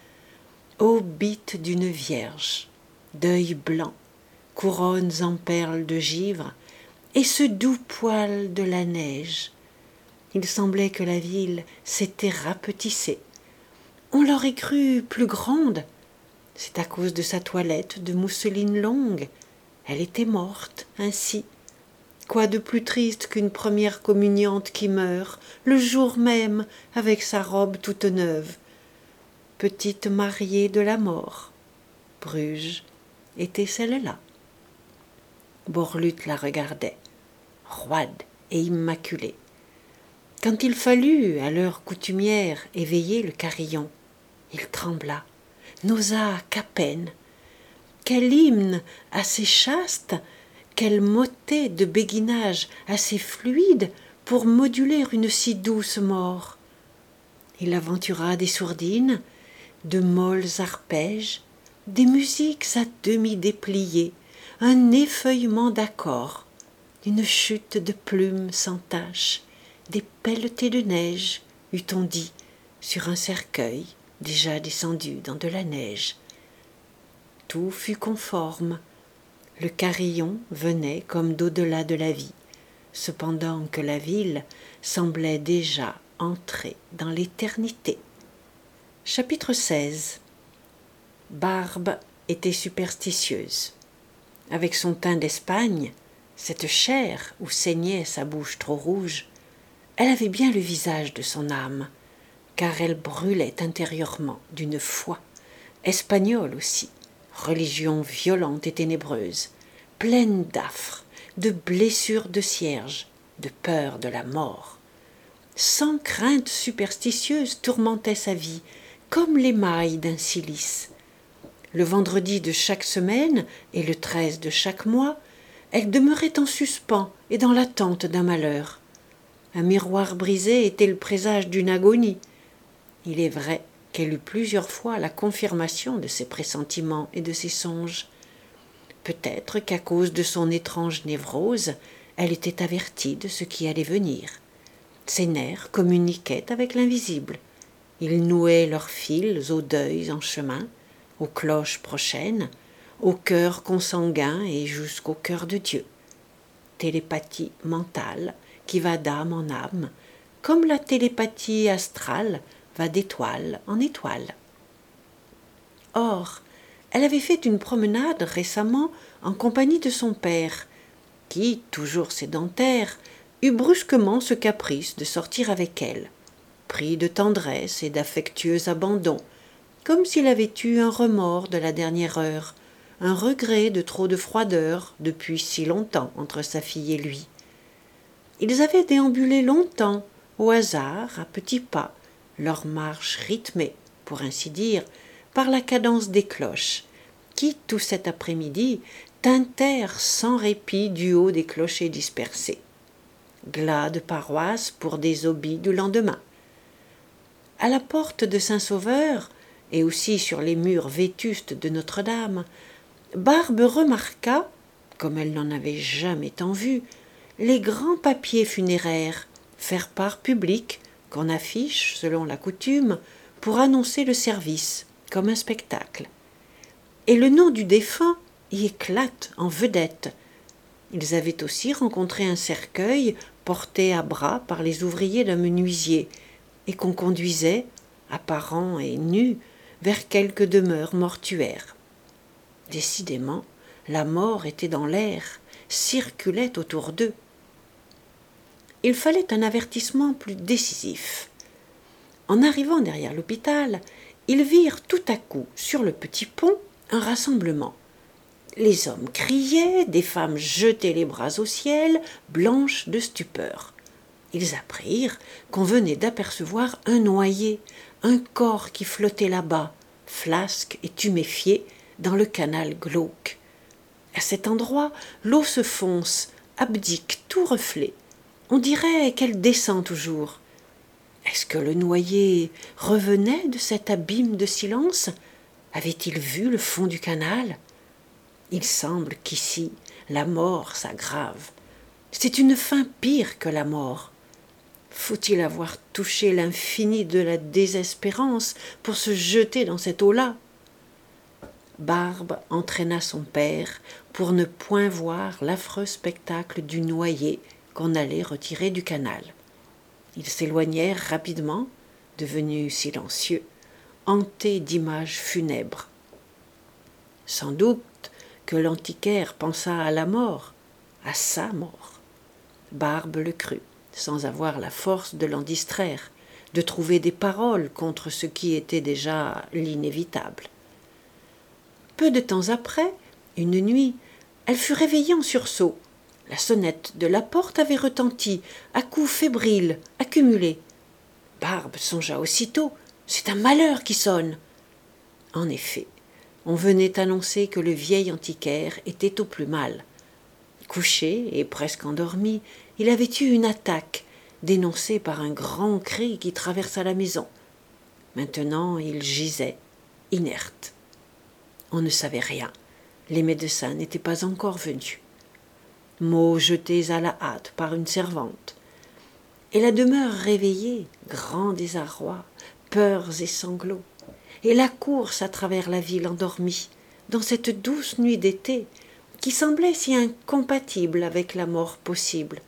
Ô bite d'une vierge, d'œils blancs, couronnes en perles de givre, et ce doux poil de la neige. Il semblait que la ville s'était rapetissée. On l'aurait crue plus grande. C'est à cause de sa toilette de mousseline longue. Elle était morte, ainsi. Quoi de plus triste qu'une première communiante qui meurt, le jour même, avec sa robe toute neuve. Petite mariée de la mort. Bruges était celle-là. Borluth la regardait, roide et immaculée. Quand il fallut, à l'heure coutumière, éveiller le carillon, il trembla, n'osa qu'à peine. Quel hymne assez chaste, quel motet de béguinage assez fluide pour moduler une si douce mort. Il aventura des sourdines, de molles arpèges, des musiques à demi dépliées, un effeuillement d'accords, une chute de plumes sans tache, des pelletées de neige, eût-on dit, sur un cercueil déjà descendu dans de la neige. Tout fut conforme. Le carillon venait comme d'au-delà de la vie, cependant que la ville semblait déjà entrer dans l'éternité. Chapitre seize. Barbe était superstitieuse. Avec son teint d'Espagne, cette chair où saignait sa bouche trop rouge, elle avait bien le visage de son âme, car elle brûlait intérieurement d'une foi, espagnole aussi, religion violente et ténébreuse, pleine d'affres, de blessures de cierge, de peur de la mort. Sans crainte superstitieuse tourmentait sa vie, comme l'émail d'un cilice. Le vendredi de chaque semaine et le treize de chaque mois, elle demeurait en suspens et dans l'attente d'un malheur. Un miroir brisé était le présage d'une agonie. Il est vrai qu'elle eut plusieurs fois la confirmation de ses pressentiments et de ses songes. Peut-être qu'à cause de son étrange névrose, elle était avertie de ce qui allait venir. Ses nerfs communiquaient avec l'invisible. Ils nouaient leurs fils aux deuils en chemin, aux cloches prochaines, au cœur consanguin et jusqu'au cœur de Dieu. Télépathie mentale qui va d'âme en âme, comme la télépathie astrale va d'étoile en étoile. Or, elle avait fait une promenade récemment en compagnie de son père, qui, toujours sédentaire, eut brusquement ce caprice de sortir avec elle, pris de tendresse et d'affectueux abandon, comme s'il avait eu un remords de la dernière heure, un regret de trop de froideur depuis si longtemps entre sa fille et lui. Ils avaient déambulé longtemps, au hasard, à petits pas, leur marche rythmée, pour ainsi dire, par la cadence des cloches, qui, tout cet après-midi, tintèrent sans répit du haut des clochers dispersés. Glas de paroisse pour des obis du lendemain. À la porte de Saint-Sauveur, et aussi sur les murs vétustes de Notre-Dame, Barbe remarqua, comme elle n'en avait jamais tant vu, les grands papiers funéraires, faire-part public, qu'on affiche, selon la coutume, pour annoncer le service, comme un spectacle. Et le nom du défunt y éclate en vedette. Ils avaient aussi rencontré un cercueil porté à bras par les ouvriers d'un menuisier, et qu'on conduisait, apparent et nu, vers quelque demeure mortuaire. Décidément, la mort était dans l'air, circulait autour d'eux. Il fallait un avertissement plus décisif. En arrivant derrière l'hôpital, ils virent tout à coup, sur le petit pont, un rassemblement. Les hommes criaient, des femmes jetaient les bras au ciel, blanches de stupeur. Ils apprirent qu'on venait d'apercevoir un noyé, un corps qui flottait là-bas, flasque et tuméfié, dans le canal glauque. À cet endroit, l'eau se fonce, abdique tout reflet. On dirait qu'elle descend toujours. Est-ce que le noyé revenait de cet abîme de silence? Avait-il vu le fond du canal? Il semble qu'ici, la mort s'aggrave. C'est une fin pire que la mort. Faut-il avoir touché l'infini de la désespérance pour se jeter dans cette eau-là? Barbe entraîna son père pour ne point voir l'affreux spectacle du noyé qu'on allait retirer du canal. Ils s'éloignèrent rapidement, devenus silencieux, hantés d'images funèbres. Sans doute que l'antiquaire pensa à la mort, à sa mort. Barbe le crut, sans avoir la force de l'en distraire, de trouver des paroles contre ce qui était déjà l'inévitable. Peu de temps après, une nuit, elle fut réveillée en sursaut. La sonnette de la porte avait retenti, à coups fébriles, accumulés. Barbe songea aussitôt, c'est un malheur qui sonne. En effet, on venait annoncer que le vieil antiquaire était au plus mal. Couché et presque endormi, il avait eu une attaque, dénoncée par un grand cri qui traversa la maison. Maintenant, il gisait, inerte. On ne savait rien. Les médecins n'étaient pas encore venus. Mots jetés à la hâte par une servante. Et la demeure réveillée, grand désarroi, peurs et sanglots. Et la course à travers la ville endormie, dans cette douce nuit d'été, qui semblait si incompatible avec la mort possible.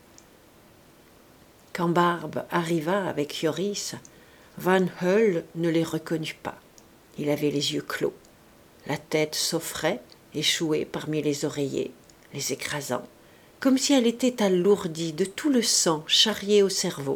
Quand Barbe arriva avec Joris, Van Heul ne les reconnut pas. Il avait les yeux clos. La tête s'offrait, échouée parmi les oreillers, les écrasant, comme si elle était alourdie de tout le sang charrié au cerveau.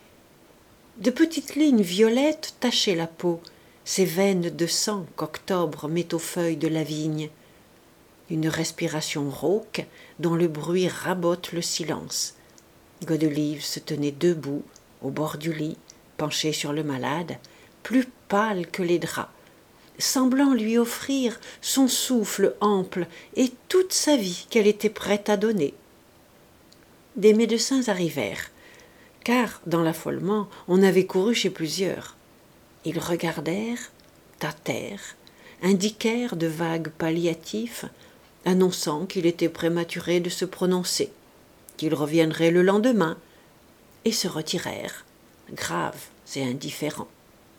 De petites lignes violettes tachaient la peau, ces veines de sang qu'octobre met aux feuilles de la vigne. Une respiration rauque dont le bruit rabote le silence. Godelieve se tenait debout, au bord du lit, penchée sur le malade, plus pâle que les draps, semblant lui offrir son souffle ample et toute sa vie qu'elle était prête à donner. Des médecins arrivèrent, car, dans l'affolement, on avait couru chez plusieurs. Ils regardèrent, tâtèrent, indiquèrent de vagues palliatifs, annonçant qu'il était prématuré de se prononcer, qu'il reviendrait le lendemain, et se retirèrent, graves et indifférents.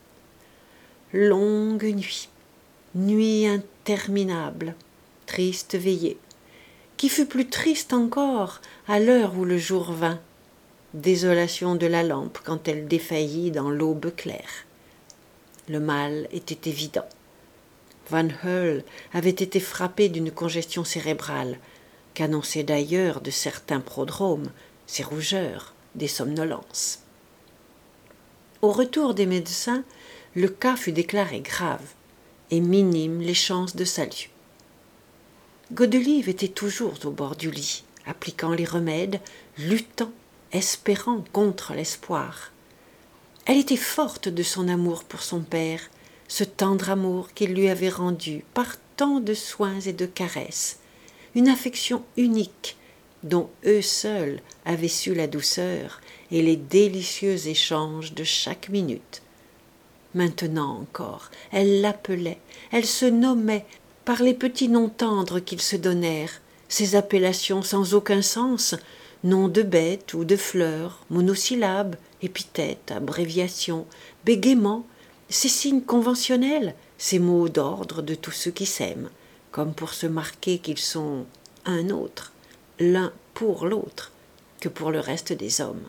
Longue nuit, nuit interminable, triste veillée, qui fut plus triste encore à l'heure où le jour vint, désolation de la lampe quand elle défaillit dans l'aube claire. Le mal était évident. Van Heul avait été frappé d'une congestion cérébrale, qu'annonçaient d'ailleurs de certains prodromes, ses rougeurs, des somnolences. Au retour des médecins, le cas fut déclaré grave, et minimes les chances de salut. Godelieve était toujours au bord du lit, appliquant les remèdes, luttant, espérant contre l'espoir. Elle était forte de son amour pour son père, ce tendre amour qu'il lui avait rendu par tant de soins et de caresses, une affection unique dont eux seuls avaient su la douceur et les délicieux échanges de chaque minute. Maintenant encore, elle l'appelait, elle se nommait par les petits noms tendres qu'ils se donnèrent, ces appellations sans aucun sens, noms de bêtes ou de fleurs, monosyllabes, épithètes, abréviations, bégaiements, ces signes conventionnels, ces mots d'ordre de tous ceux qui s'aiment, comme pour se marquer qu'ils sont un autre, l'un pour l'autre, que pour le reste des hommes.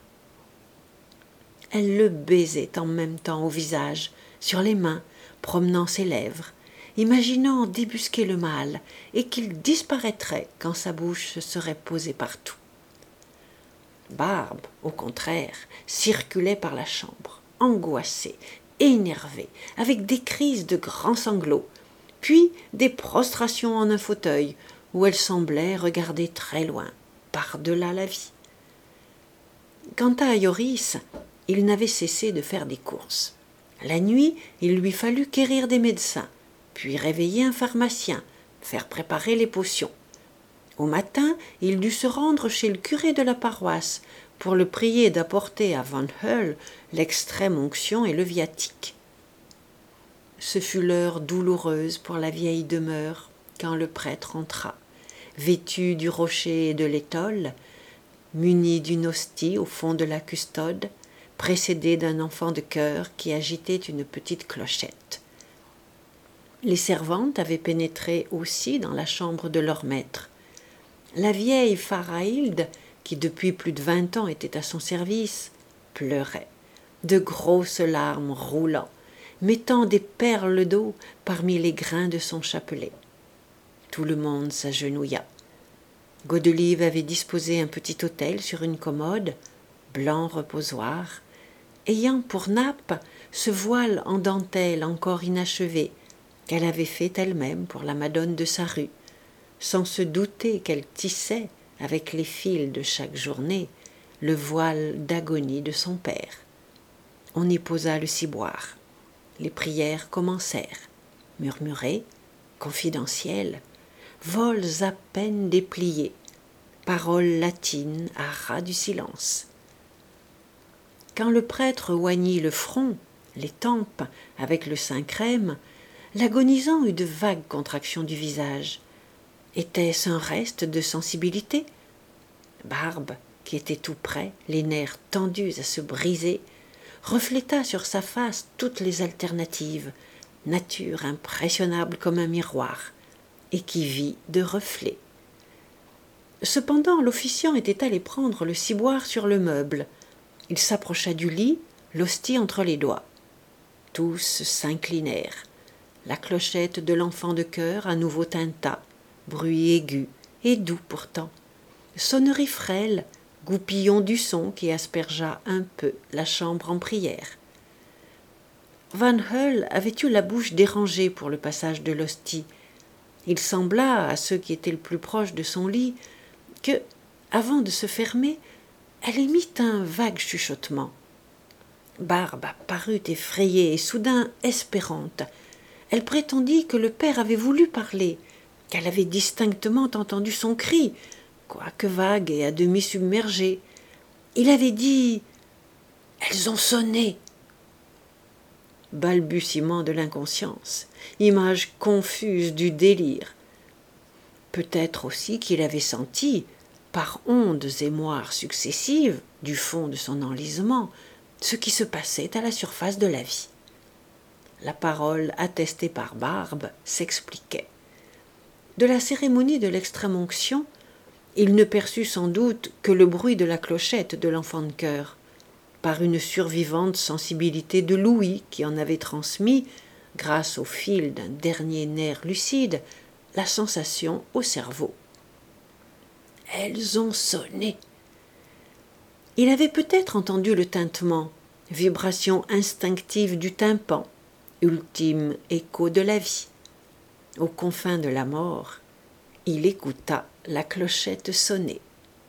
Elle le baisait en même temps au visage, sur les mains, promenant ses lèvres, imaginant débusquer le mal et qu'il disparaîtrait quand sa bouche se serait posée partout. Barbe, au contraire, circulait par la chambre, angoissée, énervée, avec des crises de grands sanglots, puis des prostrations en un fauteuil, où elle semblait regarder très loin, par-delà la vie. Quant à Yoris, il n'avait cessé de faire des courses. La nuit, il lui fallut quérir des médecins, puis réveiller un pharmacien, faire préparer les potions. Au matin, il dut se rendre chez le curé de la paroisse pour le prier d'apporter à Van Hull l'extrême onction et le viatique. Ce fut l'heure douloureuse pour la vieille demeure quand le prêtre entra, vêtu du rocher et de l'étole, muni d'une hostie au fond de la custode, précédé d'un enfant de chœur qui agitait une petite clochette. Les servantes avaient pénétré aussi dans la chambre de leur maître. La vieille Farahilde, qui depuis plus de vingt ans était à son service, pleurait, de grosses larmes roulant, mettant des perles d'eau parmi les grains de son chapelet. Tout le monde s'agenouilla. Godelieve avait disposé un petit autel sur une commode, blanc reposoir, ayant pour nappe ce voile en dentelle encore inachevé qu'elle avait fait elle-même pour la Madone de sa rue, sans se douter qu'elle tissait, avec les fils de chaque journée, le voile d'agonie de son père. On y posa le ciboire. Les prières commencèrent, murmurées, confidentielles, vols à peine dépliés, paroles latines à ras du silence. Quand le prêtre oignit le front, les tempes, avec le sein crème, l'agonisant eut de vagues contractions du visage. Était-ce un reste de sensibilité? Barbe, qui était tout près, les nerfs tendus à se briser, refléta sur sa face toutes les alternatives, nature impressionnable comme un miroir, et qui vit de reflets. Cependant, l'officiant était allé prendre le ciboire sur le meuble. Il s'approcha du lit, l'hostie entre les doigts. Tous s'inclinèrent. La clochette de l'enfant de chœur à nouveau tinta, bruit aigu et doux pourtant. Sonnerie frêle, goupillon du son qui aspergea un peu la chambre en prière. Van Hull avait eu la bouche dérangée pour le passage de l'hostie. Il sembla, à ceux qui étaient le plus proches de son lit, que, avant de se fermer, elle émit un vague chuchotement. Barbe parut effrayée et soudain espérante. Elle prétendit que le père avait voulu parler, qu'elle avait distinctement entendu son cri, quoique vague et à demi submergé. Il avait dit « Elles ont sonné !» Balbutiement de l'inconscience, image confuse du délire. Peut-être aussi qu'il avait senti, par ondes et moires successives, du fond de son enlisement, ce qui se passait à la surface de la vie. La parole attestée par Barbe s'expliquait. De la cérémonie de l'extrême-onction, il ne perçut sans doute que le bruit de la clochette de l'enfant de chœur, par une survivante sensibilité de l'ouïe qui en avait transmis, grâce au fil d'un dernier nerf lucide, la sensation au cerveau. Elles ont sonné. Il avait peut-être entendu le tintement, vibration instinctive du tympan, ultime écho de la vie. Aux confins de la mort, il écouta la clochette sonner.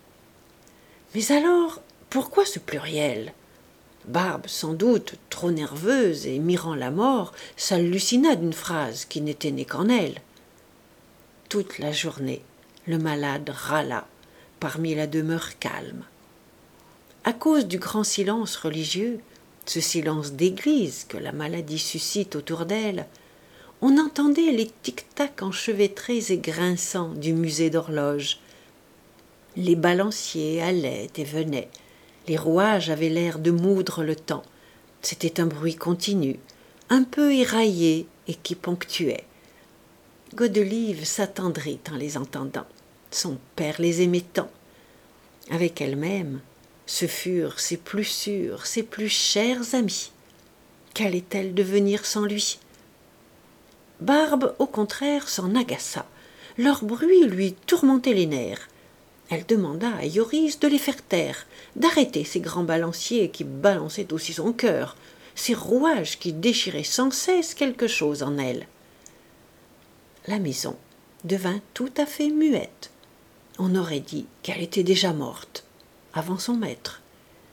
Mais alors, pourquoi ce pluriel? Barbe, sans doute, trop nerveuse et mirant la mort, s'hallucina d'une phrase qui n'était née qu'en elle. Toute la journée, le malade râla parmi la demeure calme. À cause du grand silence religieux, ce silence d'église que la maladie suscite autour d'elle, on entendait les tic-tac enchevêtrés et grinçants du musée d'horloge. Les balanciers allaient et venaient, les rouages avaient l'air de moudre le temps. C'était un bruit continu, un peu éraillé et qui ponctuait. Godelive s'attendrit en les entendant. Son père les aimait tant. Avec elle-même, ce furent ses plus sûrs, ses plus chers amis. Qu'allait-elle devenir sans lui? Barbe, au contraire, s'en agaça. Leur bruit lui tourmentait les nerfs. Elle demanda à Yoris de les faire taire, d'arrêter ces grands balanciers qui balançaient aussi son cœur, ces rouages qui déchiraient sans cesse quelque chose en elle. La maison devint tout à fait muette. On aurait dit qu'elle était déjà morte, avant son maître.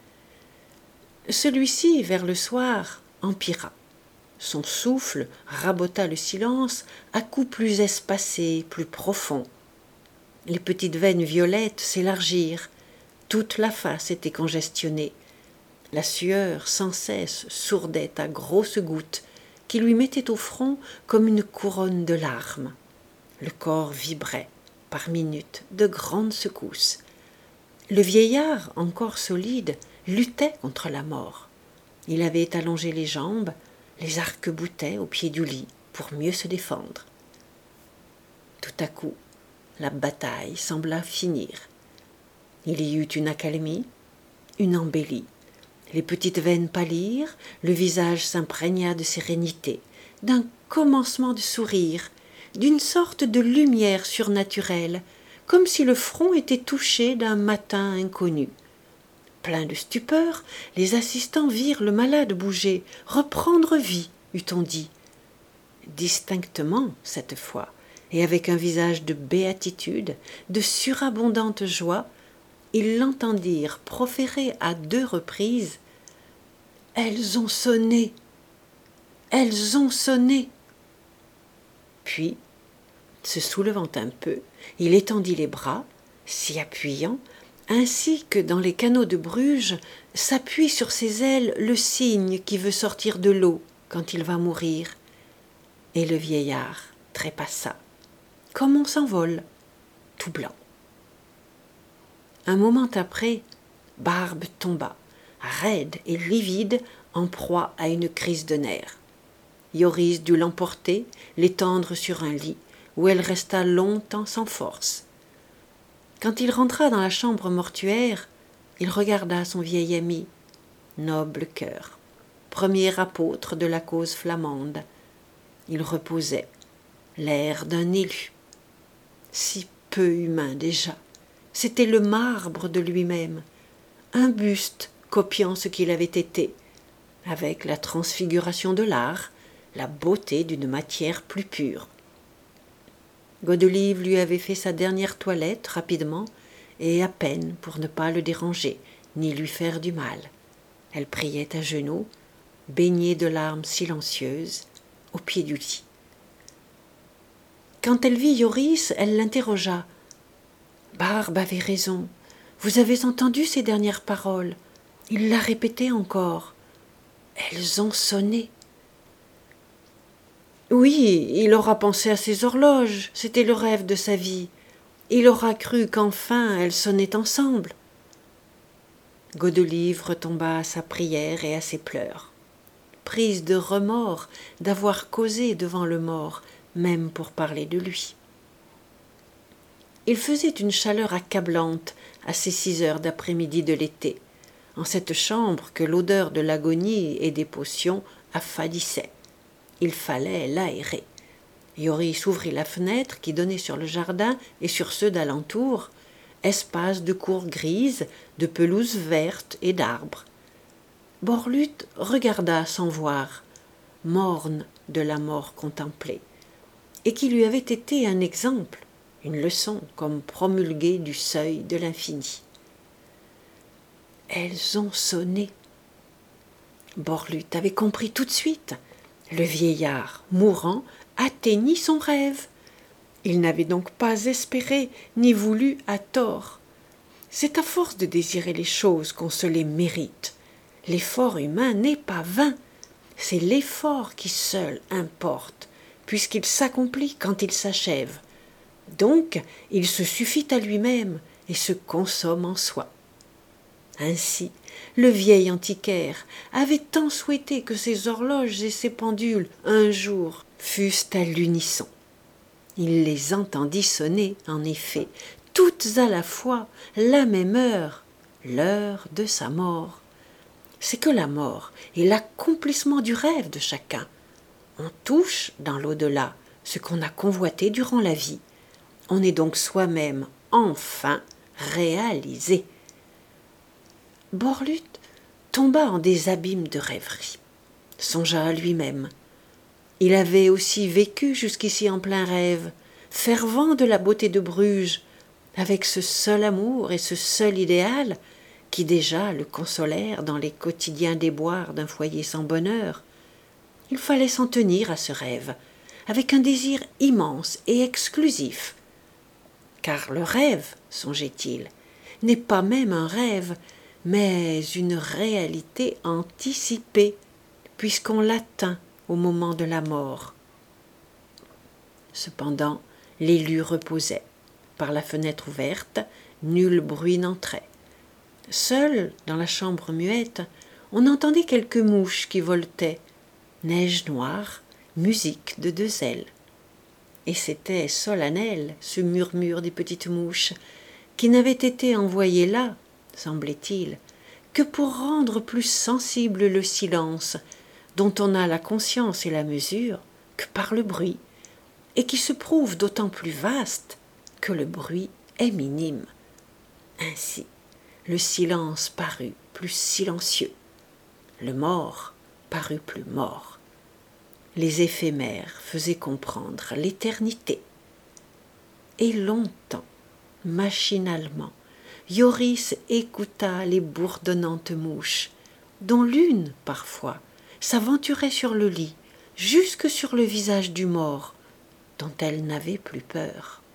Celui-ci, vers le soir, empira. Son souffle rabota le silence à coups plus espacés, plus profonds. Les petites veines violettes s'élargirent, toute la face était congestionnée. La sueur sans cesse sourdait à grosses gouttes qui lui mettaient au front comme une couronne de larmes. Le corps vibrait, par minutes, de grandes secousses. Le vieillard, encore solide, luttait contre la mort. Il avait allongé les jambes, les arc-boutait au pied du lit pour mieux se défendre. Tout à coup, la bataille sembla finir. Il y eut une accalmie, une embellie. Les petites veines pâlirent, le visage s'imprégna de sérénité, d'un commencement de sourire, d'une sorte de lumière surnaturelle, comme si le front était touché d'un matin inconnu. Pleins de stupeur, les assistants virent le malade bouger, reprendre vie, eût-on dit. Distinctement, cette fois, et avec un visage de béatitude, de surabondante joie, ils l'entendirent proférer à deux reprises « Elles ont sonné! Elles ont sonné !» Puis, se soulevant un peu, il étendit les bras, s'y appuyant, ainsi que dans les canaux de Bruges s'appuie sur ses ailes le cygne qui veut sortir de l'eau quand il va mourir. Et le vieillard trépassa, comme on s'envole, tout blanc. Un moment après, Barbe tomba, raide et livide, en proie à une crise de nerfs. Yoris dut l'emporter, l'étendre sur un lit, où elle resta longtemps sans force. Quand il rentra dans la chambre mortuaire, il regarda son vieil ami, noble cœur, premier apôtre de la cause flamande. Il reposait, l'air d'un élu, si peu humain déjà. C'était le marbre de lui-même, un buste copiant ce qu'il avait été, avec la transfiguration de l'art, la beauté d'une matière plus pure. Godelive lui avait fait sa dernière toilette rapidement et à peine pour ne pas le déranger ni lui faire du mal. Elle priait à genoux, baignée de larmes silencieuses, au pied du lit. Quand elle vit Yoris, elle l'interrogea. « Barbe avait raison. Vous avez entendu ces dernières paroles. Il l'a répété encore. Elles ont sonné. » Oui, il aura pensé à ses horloges, c'était le rêve de sa vie. Il aura cru qu'enfin elles sonnaient ensemble. Godelive retomba à sa prière et à ses pleurs, prise de remords d'avoir causé devant le mort, même pour parler de lui. Il faisait une chaleur accablante à ces six heures d'après-midi de l'été, en cette chambre que l'odeur de l'agonie et des potions affadissait. Il fallait l'aérer. Yoris ouvrit la fenêtre qui donnait sur le jardin et sur ceux d'alentour, espace de cour grise, de pelouse verte et d'arbres. Borlute regarda sans voir, morne de la mort contemplée, et qui lui avait été un exemple, une leçon comme promulguée du seuil de l'infini. Elles ont sonné. Borlute avait compris tout de suite. Le vieillard, mourant, atteignit son rêve. Il n'avait donc pas espéré ni voulu à tort. C'est à force de désirer les choses qu'on se les mérite. l'effort humain n'est pas vain, c'est l'effort qui seul importe, puisqu'il s'accomplit quand il s'achève. Donc, il se suffit à lui-même et se consomme en soi. Ainsi, le vieil antiquaire avait tant souhaité que ses horloges et ses pendules, un jour, fussent à l'unisson. Il les entendit sonner, en effet, toutes à la fois, la même heure, l'heure de sa mort. C'est que la mort est l'accomplissement du rêve de chacun. On touche, dans l'au-delà, ce qu'on a convoité durant la vie. On est donc soi-même, enfin, réalisé. Borluth tomba en des abîmes de rêverie, songea à lui-même. Il avait aussi vécu jusqu'ici en plein rêve, fervent de la beauté de Bruges, avec ce seul amour et ce seul idéal qui déjà le consolèrent dans les quotidiens déboires d'un foyer sans bonheur. Il fallait s'en tenir à ce rêve, avec un désir immense et exclusif. Car le rêve, songeait-il, n'est pas même un rêve, mais une réalité anticipée, puisqu'on l'atteint au moment de la mort. Cependant, l'élu reposait. Par la fenêtre ouverte, nul bruit n'entrait. Seul, dans la chambre muette, on entendait quelques mouches qui voletaient, neige noire, musique de deux ailes. Et c'était solennel, ce murmure des petites mouches, qui n'avait été envoyé là, semblait-il, que pour rendre plus sensible le silence, dont on a la conscience et la mesure que par le bruit, et qui se prouve d'autant plus vaste que le bruit est minime. Ainsi, le silence parut plus silencieux, le mort parut plus mort. Les éphémères faisaient comprendre l'éternité. Et longtemps, machinalement, Yoris écouta les bourdonnantes mouches, dont l'une, parfois, s'aventurait sur le lit, jusque sur le visage du mort, dont elle n'avait plus peur.